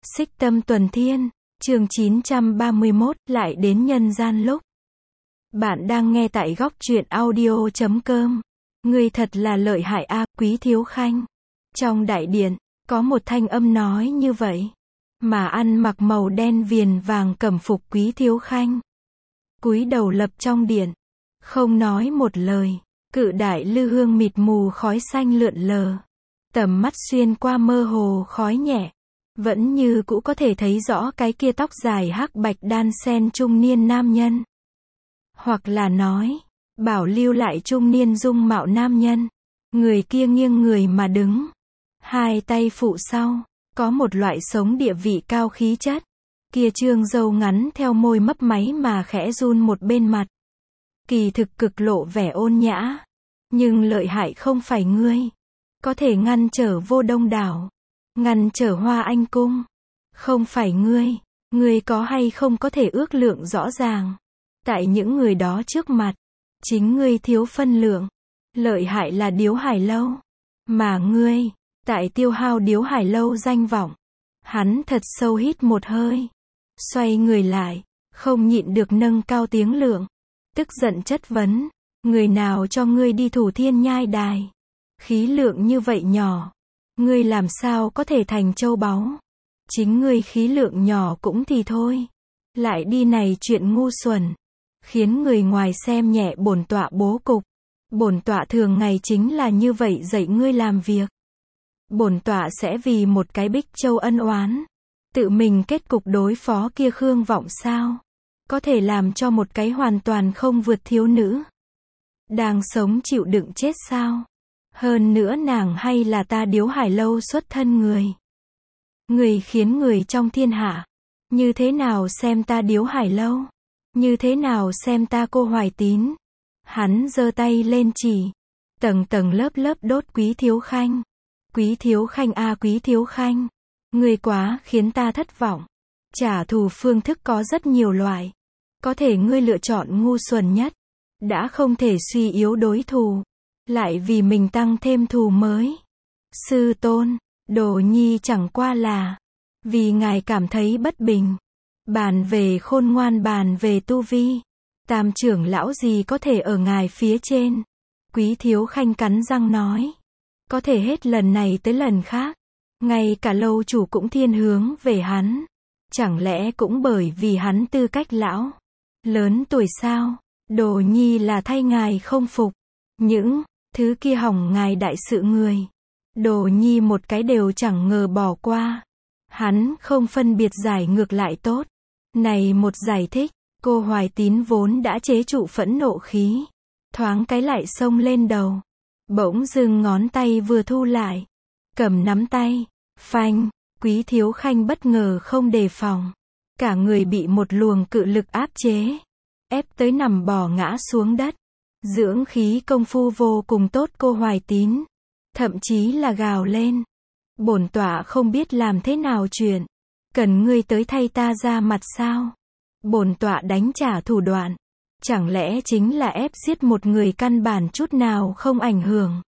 Xích Tâm Tuần Thiên, chương 931, lại đến nhân gian lúc. Bạn đang nghe tại góc truyện audio.com. Ngươi thật là lợi hại a, Quý Thiếu Khanh. Trong đại điện, có một thanh âm nói như vậy. Mà ăn mặc màu đen viền vàng cẩm phục Quý Thiếu Khanh. Cúi đầu lập trong điện. Không nói một lời. Cự đại lư hương mịt mù khói xanh lượn lờ. Tầm mắt xuyên qua mơ hồ khói nhẹ. Vẫn như cũ có thể thấy rõ cái kia tóc dài hắc bạch đan xen trung niên nam nhân. Hoặc là nói, bảo lưu lại trung niên dung mạo nam nhân. Người kia nghiêng người mà đứng. Hai tay phụ sau, có một loại sống địa vị cao khí chất. Kia trương râu ngắn theo môi mấp máy mà khẽ run một bên mặt. Kỳ thực cực lộ vẻ ôn nhã. Nhưng lợi hại không phải ngươi. Có thể ngăn trở vô đông đảo. Ngăn trở Hoa Anh Cung. Không phải ngươi có hay không có thể ước lượng rõ ràng. Tại những người đó trước mặt, chính ngươi thiếu phân lượng. Lợi hại là Điếu Hải Lâu. Mà ngươi, tại tiêu hao Điếu Hải Lâu danh vọng. Hắn thật sâu hít một hơi. Xoay người lại, không nhịn được nâng cao tiếng lượng. Tức giận chất vấn, người nào cho ngươi đi Thủ Thiên Nhai Đài? Khí lượng như vậy nhỏ. Ngươi làm sao có thể thành châu báu? Chính ngươi khí lượng nhỏ cũng thì thôi. Lại đi này chuyện ngu xuẩn. Khiến người ngoài xem nhẹ bổn tọa bố cục. Bổn tọa thường ngày chính là như vậy dạy ngươi làm việc. Bổn tọa sẽ vì một cái Bích Châu ân oán. Tự mình kết cục đối phó kia Khương Vọng sao? Có thể làm cho một cái hoàn toàn không vượt thiếu nữ. Đang sống chịu đựng chết sao? Hơn nữa nàng hay là ta Điếu Hải Lâu xuất thân người. Người khiến người trong thiên hạ. Như thế nào xem ta Điếu Hải Lâu? Như thế nào xem ta Cô Hoài Tín? Hắn giơ tay lên chỉ. Tầng tầng lớp lớp đốt Quý Thiếu Khanh. Quý Thiếu Khanh a, Quý Thiếu Khanh. Người quá khiến ta thất vọng. Trả thù phương thức có rất nhiều loại. Có thể ngươi lựa chọn ngu xuẩn nhất. Đã không thể suy yếu đối thủ. Lại vì mình tăng thêm thù mới. Sư tôn, Đồ Nhi chẳng qua là vì ngài cảm thấy bất bình. Bàn về khôn ngoan, bàn về tu vi. Tam trưởng lão gì có thể ở ngài phía trên. Quý Thiếu Khanh cắn răng nói. Có thể hết lần này tới lần khác. Ngay cả lâu chủ cũng thiên hướng về hắn. Chẳng lẽ cũng bởi vì hắn tư cách lão lớn tuổi sao? Đồ Nhi là thay ngài không phục. Những thứ kia hỏng ngài đại sự người. Đồ Nhi một cái đều chẳng ngờ bỏ qua. Hắn không phân biệt giải ngược lại tốt. Này một giải thích, Cô Hoài Tín vốn đã chế trụ phẫn nộ khí. Thoáng cái lại xông lên đầu. Bỗng dưng ngón tay vừa thu lại. Cầm nắm tay. Phanh, Quý Thiếu Khanh bất ngờ không đề phòng. Cả người bị một luồng cự lực áp chế. Ép tới nằm bò ngã xuống đất. Dưỡng khí công phu vô cùng tốt Cô Hoài Tín. Thậm chí là gào lên. Bổn tọa không biết làm thế nào chuyện. Cần ngươi tới thay ta ra mặt sao? Bổn tọa đánh trả thủ đoạn. Chẳng lẽ chính là ép giết một người căn bản chút nào không ảnh hưởng.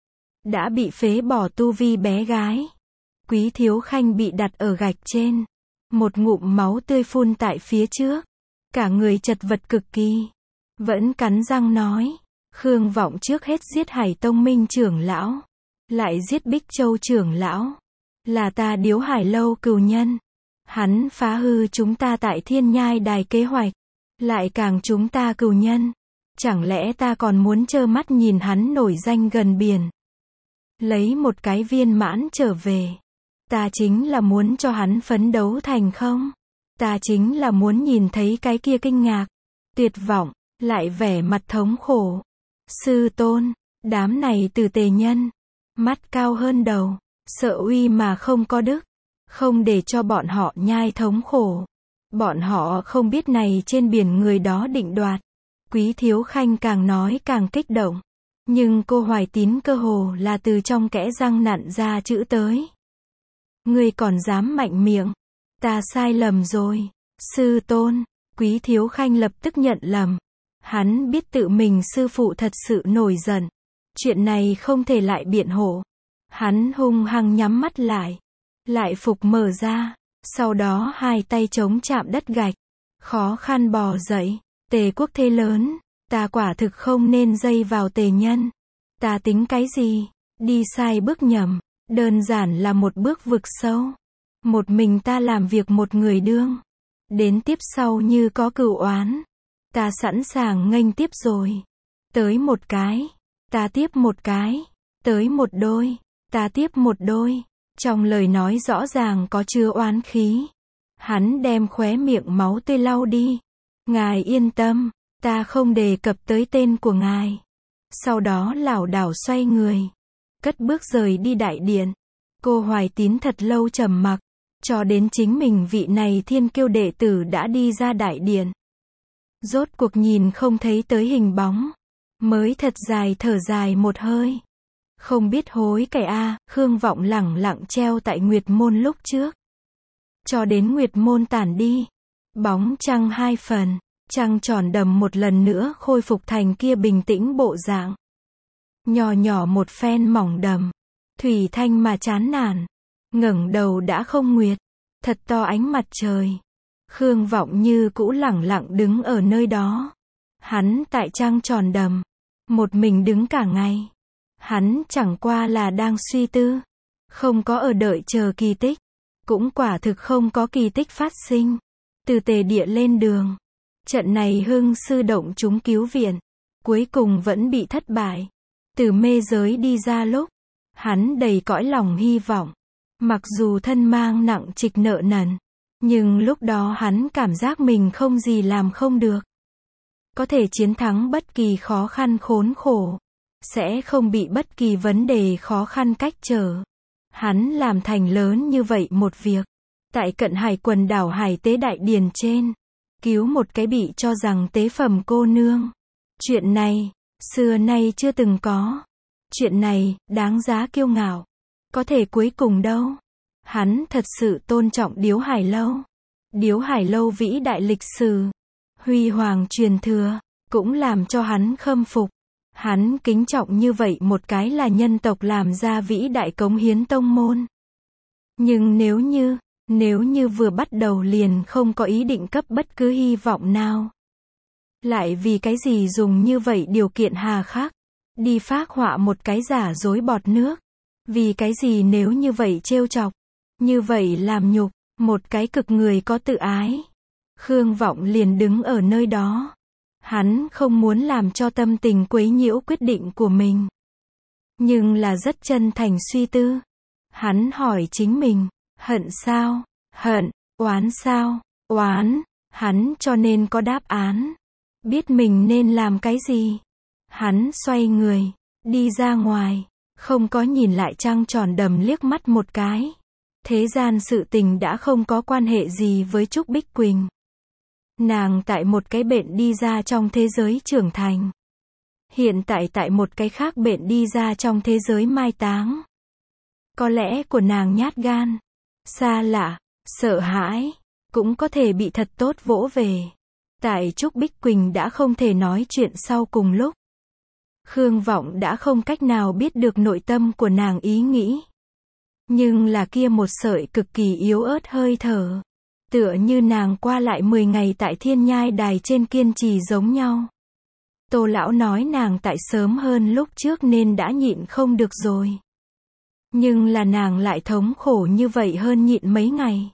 Đã bị phế bỏ tu vi bé gái. Quý Thiếu Khanh bị đặt ở gạch trên. Một ngụm máu tươi phun tại phía trước. Cả người chật vật cực kỳ. Vẫn cắn răng nói. Khương Vọng trước hết giết Hải Tông Minh trưởng lão. Lại giết Bích Châu trưởng lão. Là ta Điếu Hải Lâu cừu nhân. Hắn phá hư chúng ta tại Thiên Nhai Đài kế hoạch. Lại càng chúng ta cừu nhân. Chẳng lẽ ta còn muốn trơ mắt nhìn hắn nổi danh gần biển. Lấy một cái viên mãn trở về. Ta chính là muốn cho hắn phấn đấu thành không. Ta chính là muốn nhìn thấy cái kia kinh ngạc. Tuyệt vọng. Lại vẻ mặt thống khổ. Sư tôn, đám này từ tề nhân. Mắt cao hơn đầu. Sợ uy mà không có đức. Không để cho bọn họ nhai thống khổ. Bọn họ không biết này trên biển người đó định đoạt. Quý Thiếu Khanh càng nói càng kích động. Nhưng Cô Hoài Tín cơ hồ là từ trong kẽ răng nặn ra chữ tới. Ngươi còn dám mạnh miệng. Ta sai lầm rồi. Sư tôn. Quý Thiếu Khanh lập tức nhận lầm. Hắn biết tự mình sư phụ thật sự nổi giận. Chuyện này không thể lại biện hộ. Hắn hung hăng nhắm mắt lại. Lại phục mở ra. Sau đó hai tay chống chạm đất gạch, khó khăn bò dậy. Tề Quốc thế lớn, ta quả thực không nên dây vào Tề Nhân. Ta tính cái gì? Đi sai bước nhầm, đơn giản là một bước vực sâu. Một mình ta làm việc một người đương. Đến tiếp sau như có cửu oán. Ta sẵn sàng nghênh tiếp rồi. Tới một cái, ta tiếp một cái. Tới một đôi, ta tiếp một đôi. Trong lời nói rõ ràng có chứa oán khí. Hắn đem khóe miệng máu tươi lau đi. Ngài yên tâm, ta không đề cập tới tên của ngài. Sau đó lảo đảo xoay người, cất bước rời đi đại điện. Cô Hoài Tín thật lâu trầm mặc, cho đến chính mình vị này thiên kiêu đệ tử đã đi ra đại điện. Rốt cuộc nhìn không thấy tới hình bóng, mới thật dài thở dài một hơi. Không biết hối cải a, Khương Vọng lẳng lặng treo tại Nguyệt Môn lúc trước. Cho đến Nguyệt Môn tản đi, bóng trăng hai phần, trăng tròn đầm một lần nữa khôi phục thành kia bình tĩnh bộ dạng. Nhỏ nhỏ một phen mỏng đầm, thủy thanh mà chán nản, ngẩng đầu đã không nguyệt, thật to ánh mặt trời. Khương Vọng như cũ lẳng lặng đứng ở nơi đó. Hắn tại trăng tròn đầm, một mình đứng cả ngày. Hắn chẳng qua là đang suy tư, không có ở đợi chờ kỳ tích, cũng quả thực không có kỳ tích phát sinh. Từ Tề Địa lên đường, trận này Hưng sư động chúng cứu viện, cuối cùng vẫn bị thất bại. Từ mê giới đi ra lúc, hắn đầy cõi lòng hy vọng. Mặc dù thân mang nặng trịch nợ nần, nhưng lúc đó hắn cảm giác mình không gì làm không được. Có thể chiến thắng bất kỳ khó khăn khốn khổ, sẽ không bị bất kỳ vấn đề khó khăn cách trở. Hắn làm thành lớn như vậy một việc. Tại Cận Hải quần đảo Hải Tế Đại Điền trên, cứu một cái bị cho rằng tế phẩm cô nương. Chuyện này, xưa nay chưa từng có. Chuyện này, đáng giá kiêu ngạo. Có thể cuối cùng đâu. Hắn thật sự tôn trọng Điếu Hải Lâu. Điếu Hải Lâu vĩ đại lịch sử, huy hoàng truyền thừa, cũng làm cho hắn khâm phục. Hắn kính trọng như vậy một cái là nhân tộc làm ra vĩ đại cống hiến tông môn. Nhưng nếu như vừa bắt đầu liền không có ý định cấp bất cứ hy vọng nào. Lại vì cái gì dùng như vậy điều kiện hà khắc, đi phác họa một cái giả dối bọt nước. Vì cái gì nếu như vậy trêu chọc, như vậy làm nhục, một cái cực người có tự ái. Khương Vọng liền đứng ở nơi đó. Hắn không muốn làm cho tâm tình quấy nhiễu quyết định của mình. Nhưng là rất chân thành suy tư. Hắn hỏi chính mình, hận sao? Hận, oán sao? Oán, hắn cho nên có đáp án. Biết mình nên làm cái gì. Hắn xoay người, đi ra ngoài, không có nhìn lại trăng tròn đầm liếc mắt một cái. Thế gian sự tình đã không có quan hệ gì với Trúc Bích Quỳnh. Nàng tại một cái bệnh đi ra trong thế giới trưởng thành. Hiện tại một cái khác bệnh đi ra trong thế giới mai táng. Có lẽ của nàng nhát gan, xa lạ, sợ hãi, cũng có thể bị thật tốt vỗ về. Tại Trúc Bích Quỳnh đã không thể nói chuyện sau cùng lúc. Khương Vọng đã không cách nào biết được nội tâm của nàng ý nghĩ. Nhưng là kia một sợi cực kỳ yếu ớt hơi thở. Tựa như nàng qua lại 10 ngày tại Thiên Nhai Đài trên kiên trì giống nhau. Tô lão nói nàng tại sớm hơn lúc trước nên đã nhịn không được rồi. Nhưng là nàng lại thống khổ như vậy hơn nhịn mấy ngày.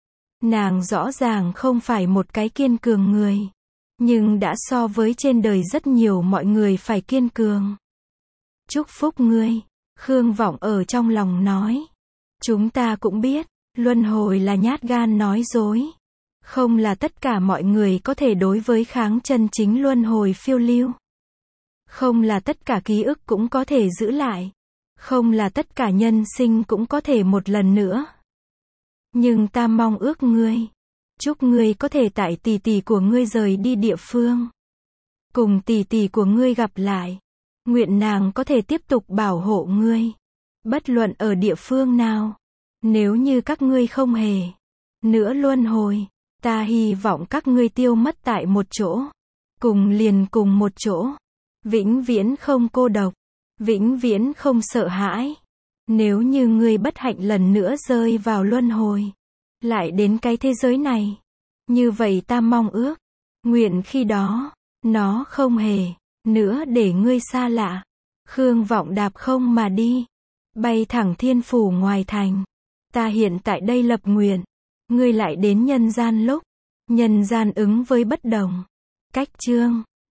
Nàng rõ ràng không phải một cái kiên cường người. Nhưng đã so với trên đời rất nhiều mọi người phải kiên cường. Chúc phúc ngươi, Khương Vọng ở trong lòng nói. Chúng ta cũng biết, luân hồi là nhát gan nói dối. Không là tất cả mọi người có thể đối với kháng chân chính luân hồi phiêu lưu. Không là tất cả ký ức cũng có thể giữ lại. Không là tất cả nhân sinh cũng có thể một lần nữa. Nhưng ta mong ước ngươi. Chúc ngươi có thể tại tỷ tỷ của ngươi rời đi địa phương. Cùng tỷ tỷ của ngươi gặp lại. Nguyện nàng có thể tiếp tục bảo hộ ngươi. Bất luận ở địa phương nào. Nếu như các ngươi không hề nữa luân hồi, ta hy vọng các ngươi tiêu mất tại một chỗ. Cùng liền cùng một chỗ. Vĩnh viễn không cô độc. Vĩnh viễn không sợ hãi. Nếu như ngươi bất hạnh lần nữa rơi vào luân hồi, lại đến cái thế giới này. Như vậy ta mong ước, nguyện khi đó, nó không hề, nữa để ngươi xa lạ. Khương Vọng đạp không mà đi, bay thẳng thiên phủ ngoài thành. Ta hiện tại đây lập nguyện, ngươi lại đến nhân gian lúc, nhân gian ứng với bất đồng. Cách chương